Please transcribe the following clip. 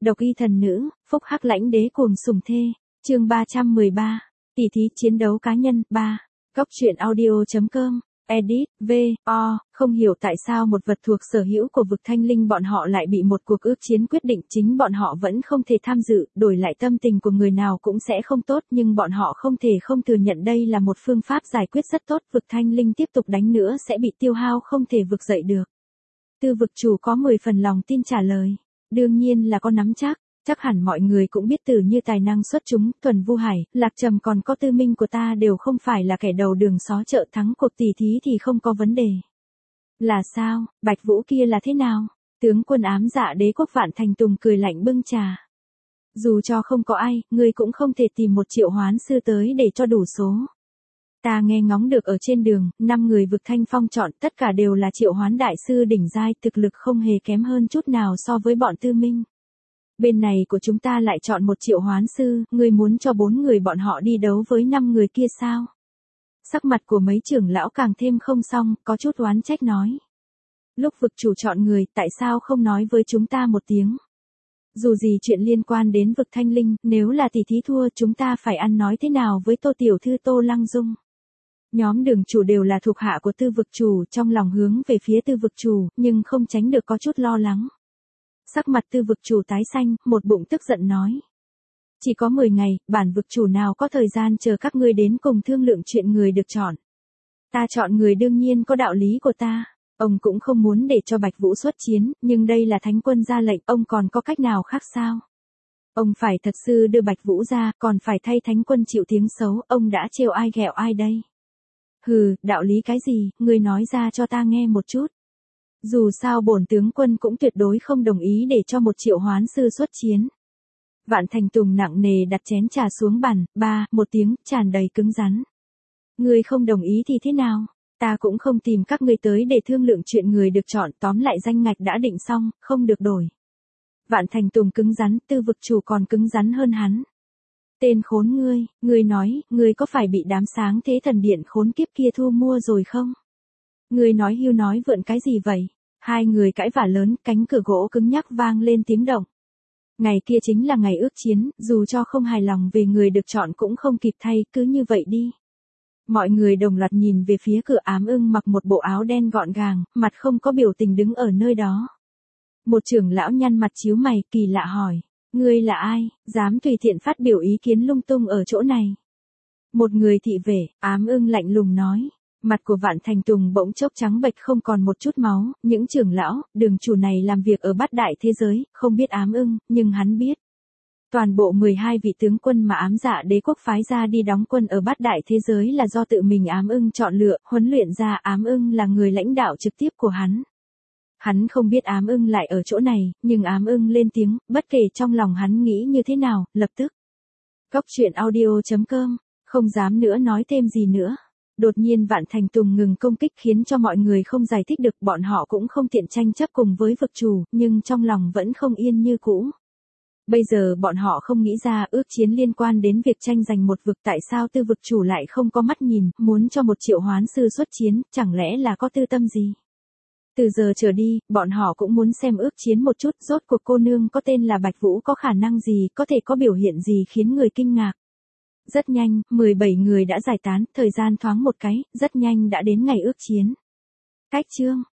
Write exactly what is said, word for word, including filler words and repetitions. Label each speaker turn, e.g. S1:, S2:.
S1: Độc y thần nữ, phúc hắc lãnh đế cuồng sủng thê. Chương ba trăm mười ba. Tỷ thí chiến đấu cá nhân. ba. Góc truyện audio chấm com. Edit, V, O, không hiểu tại sao một vật thuộc sở hữu của vực thanh linh bọn họ lại bị một cuộc ước chiến quyết định chính bọn họ vẫn không thể tham dự, đổi lại tâm tình của người nào cũng sẽ không tốt nhưng bọn họ không thể không thừa nhận đây là một phương pháp giải quyết rất tốt, vực thanh linh tiếp tục đánh nữa sẽ bị tiêu hao không thể vực dậy được. Tư vực chủ có mười phần lòng tin trả lời, đương nhiên là có nắm chắc. Chắc hẳn mọi người cũng biết Tử Như tài năng xuất chúng, Thuần Vu Hải, Lạc Trầm còn có Tư Minh của ta đều không phải là kẻ đầu đường xó chợ, thắng cuộc tỷ thí thì không có vấn đề. Là sao, Bạch Vũ kia là thế nào? Tướng quân ám dạ đế quốc Vạn Thành Tùng cười lạnh bưng trà. Dù cho không có ai, ngươi cũng không thể tìm một triệu hoán sư tới để cho đủ số. Ta nghe ngóng được ở trên đường, năm người vực thanh phong chọn tất cả đều là triệu hoán đại sư đỉnh giai, thực lực không hề kém hơn chút nào so với bọn Tư Minh. Bên này của chúng ta lại chọn một triệu hoán sư, ngươi muốn cho bốn người bọn họ đi đấu với năm người kia sao? Sắc mặt của mấy trưởng lão càng thêm không xong, có chút oán trách nói. Lúc vực chủ chọn người, tại sao không nói với chúng ta một tiếng? Dù gì chuyện liên quan đến vực thanh linh, nếu là tỷ thí thua chúng ta phải ăn nói thế nào với Tô Tiểu Thư Tô Lăng Dung? Nhóm đường chủ đều là thuộc hạ của tư vực chủ, trong lòng hướng về phía tư vực chủ, nhưng không tránh được có chút lo lắng. Sắc mặt tư vực chủ tái xanh, một bụng tức giận nói. Chỉ có mười ngày, bản vực chủ nào có thời gian chờ các ngươi đến cùng thương lượng chuyện người được chọn. Ta chọn người đương nhiên có đạo lý của ta. Ông cũng không muốn để cho Bạch Vũ xuất chiến, nhưng đây là thánh quân ra lệnh, ông còn có cách nào khác sao? Ông phải thật sự đưa Bạch Vũ ra, còn phải thay thánh quân chịu tiếng xấu, ông đã trêu ai ghẹo ai đây? Hừ, đạo lý cái gì, ngươi nói ra cho ta nghe một chút. Dù sao bổn tướng quân cũng tuyệt đối không đồng ý để cho một triệu hoán sư xuất chiến. Vạn Thành Tùng nặng nề đặt chén trà xuống bàn, ba, một tiếng, tràn đầy cứng rắn. Ngươi không đồng ý thì thế nào? Ta cũng không tìm các ngươi tới để thương lượng chuyện người được chọn, tóm lại danh ngạch đã định xong, không được đổi. Vạn Thành Tùng cứng rắn, tư vực chủ còn cứng rắn hơn hắn. Tên khốn ngươi, ngươi nói, ngươi có phải bị đám sáng thế thần điện khốn kiếp kia thu mua rồi không? Ngươi nói hưu nói vượn cái gì vậy? Hai người cãi vả lớn, cánh cửa gỗ cứng nhắc vang lên tiếng động. Ngày kia chính là ngày ước chiến, dù cho không hài lòng về người được chọn cũng không kịp thay, cứ như vậy đi. Mọi người đồng loạt nhìn về phía cửa. Ám Ưng mặc một bộ áo đen gọn gàng, mặt không có biểu tình đứng ở nơi đó. Một trưởng lão nhăn mặt chíu mày, kỳ lạ hỏi, ngươi là ai, dám tùy tiện phát biểu ý kiến lung tung ở chỗ này? Một người thị vệ. Ám Ưng lạnh lùng nói. Mặt của Vạn Thành Tùng bỗng chốc trắng bệch không còn một chút máu, những trưởng lão, đường chủ này làm việc ở bát đại thế giới, không biết Ám Ưng, nhưng hắn biết. Toàn bộ mười hai vị tướng quân mà ám dạ đế quốc phái ra đi đóng quân ở bát đại thế giới là do tự mình Ám Ưng chọn lựa, huấn luyện ra. Ám Ưng là người lãnh đạo trực tiếp của hắn. Hắn không biết Ám Ưng lại ở chỗ này, nhưng Ám Ưng lên tiếng, bất kể trong lòng hắn nghĩ như thế nào, lập tức. Góc truyện audio chấm com, không dám nữa nói thêm gì nữa. Đột nhiên Vạn Thành Tùng ngừng công kích khiến cho mọi người không giải thích được, bọn họ cũng không tiện tranh chấp cùng với vực chủ, nhưng trong lòng vẫn không yên như cũ. Bây giờ bọn họ không nghĩ ra ước chiến liên quan đến việc tranh giành một vực, tại sao tư vực chủ lại không có mắt nhìn, muốn cho một triệu hoán sư xuất chiến, chẳng lẽ là có tư tâm gì? Từ giờ trở đi, bọn họ cũng muốn xem ước chiến một chút, rốt cuộc cô nương có tên là Bạch Vũ có khả năng gì, có thể có biểu hiện gì khiến người kinh ngạc. Rất nhanh, mười bảy người đã giải tán, thời gian thoáng một cái, rất nhanh đã đến ngày ước chiến. Cách chương.